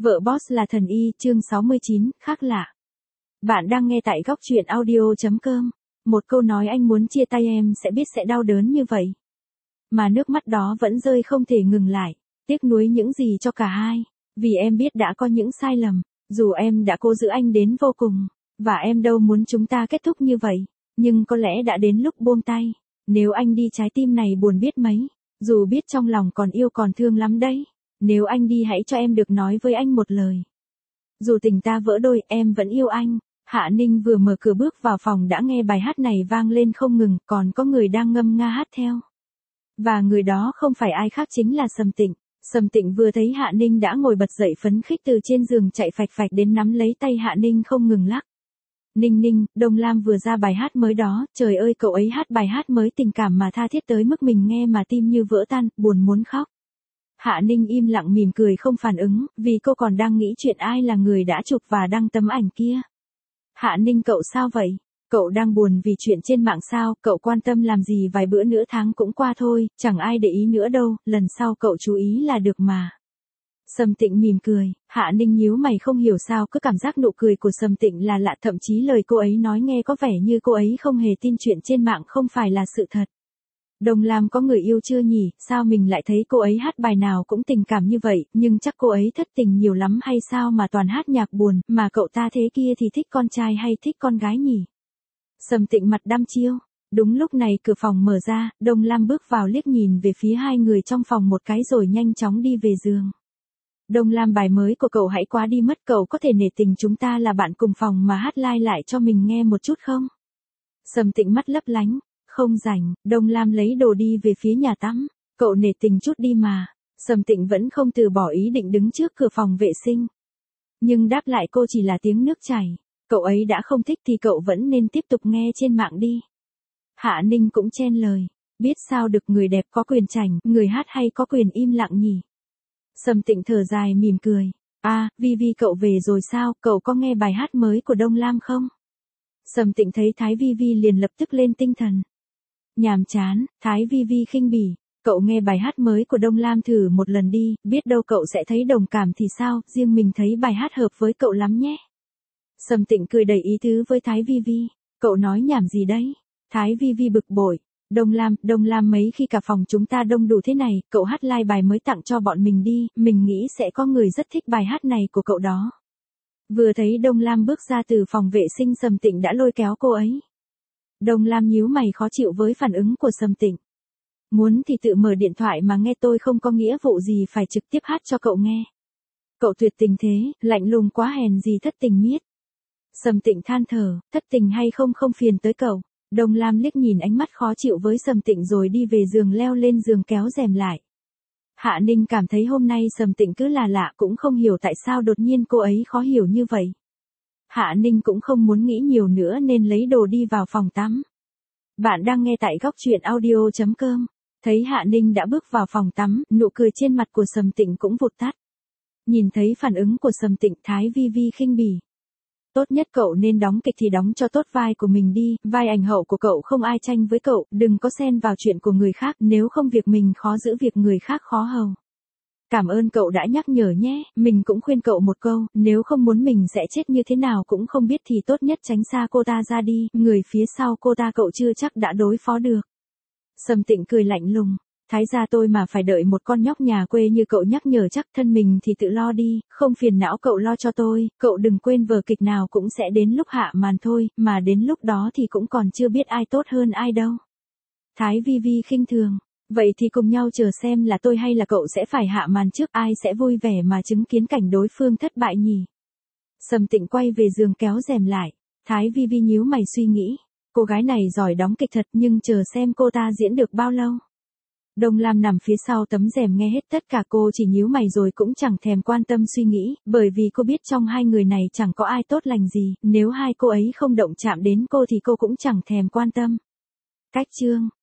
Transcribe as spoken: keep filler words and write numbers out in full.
Vợ boss là thần y, chương sáu mươi chín, khác lạ. Bạn đang nghe tại góc truyện audio chấm com. Một câu nói anh muốn chia tay em sẽ biết sẽ đau đớn như vậy. Mà nước mắt đó vẫn rơi không thể ngừng lại. Tiếc nuối những gì cho cả hai. Vì em biết đã có những sai lầm. Dù em đã cố giữ anh đến vô cùng. Và em đâu muốn chúng ta kết thúc như vậy. Nhưng có lẽ đã đến lúc buông tay. Nếu anh đi trái tim này buồn biết mấy. Dù biết trong lòng còn yêu còn thương lắm đấy. Nếu anh đi hãy cho em được nói với anh một lời. Dù tình ta vỡ đôi, em vẫn yêu anh. Hạ Ninh vừa mở cửa bước vào phòng đã nghe bài hát này vang lên không ngừng, còn có người đang ngâm nga hát theo. Và người đó không phải ai khác chính là Sầm Tịnh. Sầm Tịnh vừa thấy Hạ Ninh đã ngồi bật dậy phấn khích từ trên giường chạy phạch phạch đến nắm lấy tay Hạ Ninh không ngừng lắc. Ninh Ninh, Đông Lam vừa ra bài hát mới đó, trời ơi cậu ấy hát bài hát mới tình cảm mà tha thiết tới mức mình nghe mà tim như vỡ tan, buồn muốn khóc. Hạ Ninh im lặng mỉm cười không phản ứng, vì cô còn đang nghĩ chuyện ai là người đã chụp và đăng tấm ảnh kia. Hạ Ninh cậu sao vậy? Cậu đang buồn vì chuyện trên mạng sao? Cậu quan tâm làm gì vài bữa nữa tháng cũng qua thôi, chẳng ai để ý nữa đâu, lần sau cậu chú ý là được mà. Sầm Tịnh mỉm cười, Hạ Ninh nhíu mày không hiểu sao cứ cảm giác nụ cười của Sầm Tịnh là lạ, thậm chí lời cô ấy nói nghe có vẻ như cô ấy không hề tin chuyện trên mạng không phải là sự thật. Đông Lam có người yêu chưa nhỉ, sao mình lại thấy cô ấy hát bài nào cũng tình cảm như vậy, nhưng chắc cô ấy thất tình nhiều lắm hay sao mà toàn hát nhạc buồn, mà cậu ta thế kia thì thích con trai hay thích con gái nhỉ? Sầm Tịnh mặt đăm chiêu. Đúng lúc này cửa phòng mở ra, Đông Lam bước vào liếc nhìn về phía hai người trong phòng một cái rồi nhanh chóng đi về giường. Đông Lam bài mới của cậu hãy quá đi mất, cậu có thể nể tình chúng ta là bạn cùng phòng mà hát like lại cho mình nghe một chút không? Sầm Tịnh mắt lấp lánh. Không rảnh, Đông Lam lấy đồ đi về phía nhà tắm. Cậu nể tình chút đi mà. Sầm Tịnh vẫn không từ bỏ ý định đứng trước cửa phòng vệ sinh. Nhưng đáp lại cô chỉ là tiếng nước chảy. Cậu ấy đã không thích thì cậu vẫn nên tiếp tục nghe trên mạng đi. Hạ Ninh cũng chen lời. Biết sao được, người đẹp có quyền chảnh, người hát hay có quyền im lặng nhỉ? Sầm Tịnh thở dài mỉm cười. À, Vi Vi cậu về rồi sao, cậu có nghe bài hát mới của Đông Lam không? Sầm Tịnh thấy Thái Vi Vi liền lập tức lên tinh thần. Nhàm chán, Thái Vi Vi khinh bỉ. Cậu nghe bài hát mới của Đông Lam thử một lần đi, biết đâu cậu sẽ thấy đồng cảm thì sao, riêng mình thấy bài hát hợp với cậu lắm nhé. Sầm Tịnh cười đầy ý tứ với Thái Vi Vi. Cậu nói nhảm gì đấy? Thái Vi Vi bực bội. Đông Lam, Đông Lam mấy khi cả phòng chúng ta đông đủ thế này, cậu hát like bài mới tặng cho bọn mình đi, mình nghĩ sẽ có người rất thích bài hát này của cậu đó. Vừa thấy Đông Lam bước ra từ phòng vệ sinh Sầm Tịnh đã lôi kéo cô ấy. Đông Lam nhíu mày khó chịu với phản ứng của Sầm Tịnh. Muốn thì tự mở điện thoại mà nghe, tôi không có nghĩa vụ gì phải trực tiếp hát cho cậu nghe. Cậu tuyệt tình thế, lạnh lùng quá, hèn gì thất tình miết. Sầm Tịnh than thở, thất tình hay không không phiền tới cậu. Đông Lam liếc nhìn ánh mắt khó chịu với Sầm Tịnh rồi đi về giường leo lên giường kéo rèm lại. Hạ Ninh cảm thấy hôm nay Sầm Tịnh cứ là lạ, cũng không hiểu tại sao đột nhiên cô ấy khó hiểu như vậy. Hạ Ninh cũng không muốn nghĩ nhiều nữa nên lấy đồ đi vào phòng tắm. Bạn đang nghe tại góc truyện audio chấm com. Thấy Hạ Ninh đã bước vào phòng tắm, nụ cười trên mặt của Sầm Tịnh cũng vụt tắt. Nhìn thấy phản ứng của Sầm Tịnh, Thái Vi Vi khinh bỉ. Tốt nhất cậu nên đóng kịch thì đóng cho tốt vai của mình đi, vai ảnh hậu của cậu không ai tranh với cậu, đừng có xen vào chuyện của người khác, nếu không việc mình khó giữ việc người khác khó hầu. Cảm ơn cậu đã nhắc nhở nhé, mình cũng khuyên cậu một câu, nếu không muốn mình sẽ chết như thế nào cũng không biết thì tốt nhất tránh xa cô ta ra đi, người phía sau cô ta cậu chưa chắc đã đối phó được. Sầm Tịnh cười lạnh lùng, Thái gia tôi mà phải đợi một con nhóc nhà quê như cậu nhắc nhở, chắc thân mình thì tự lo đi, không phiền não cậu lo cho tôi, cậu đừng quên vở kịch nào cũng sẽ đến lúc hạ màn thôi, mà đến lúc đó thì cũng còn chưa biết ai tốt hơn ai đâu. Thái Vi Vi khinh thường. Vậy thì cùng nhau chờ xem là tôi hay là cậu sẽ phải hạ màn trước, ai sẽ vui vẻ mà chứng kiến cảnh đối phương thất bại nhỉ? Sầm Tịnh quay về giường kéo rèm lại. Thái Vi Vi nhíu mày suy nghĩ. Cô gái này giỏi đóng kịch thật, nhưng chờ xem cô ta diễn được bao lâu. Đông Lam nằm phía sau tấm rèm nghe hết tất cả, cô chỉ nhíu mày rồi cũng chẳng thèm quan tâm suy nghĩ, bởi vì cô biết trong hai người này chẳng có ai tốt lành gì, nếu hai cô ấy không động chạm đến cô thì cô cũng chẳng thèm quan tâm. Cách chương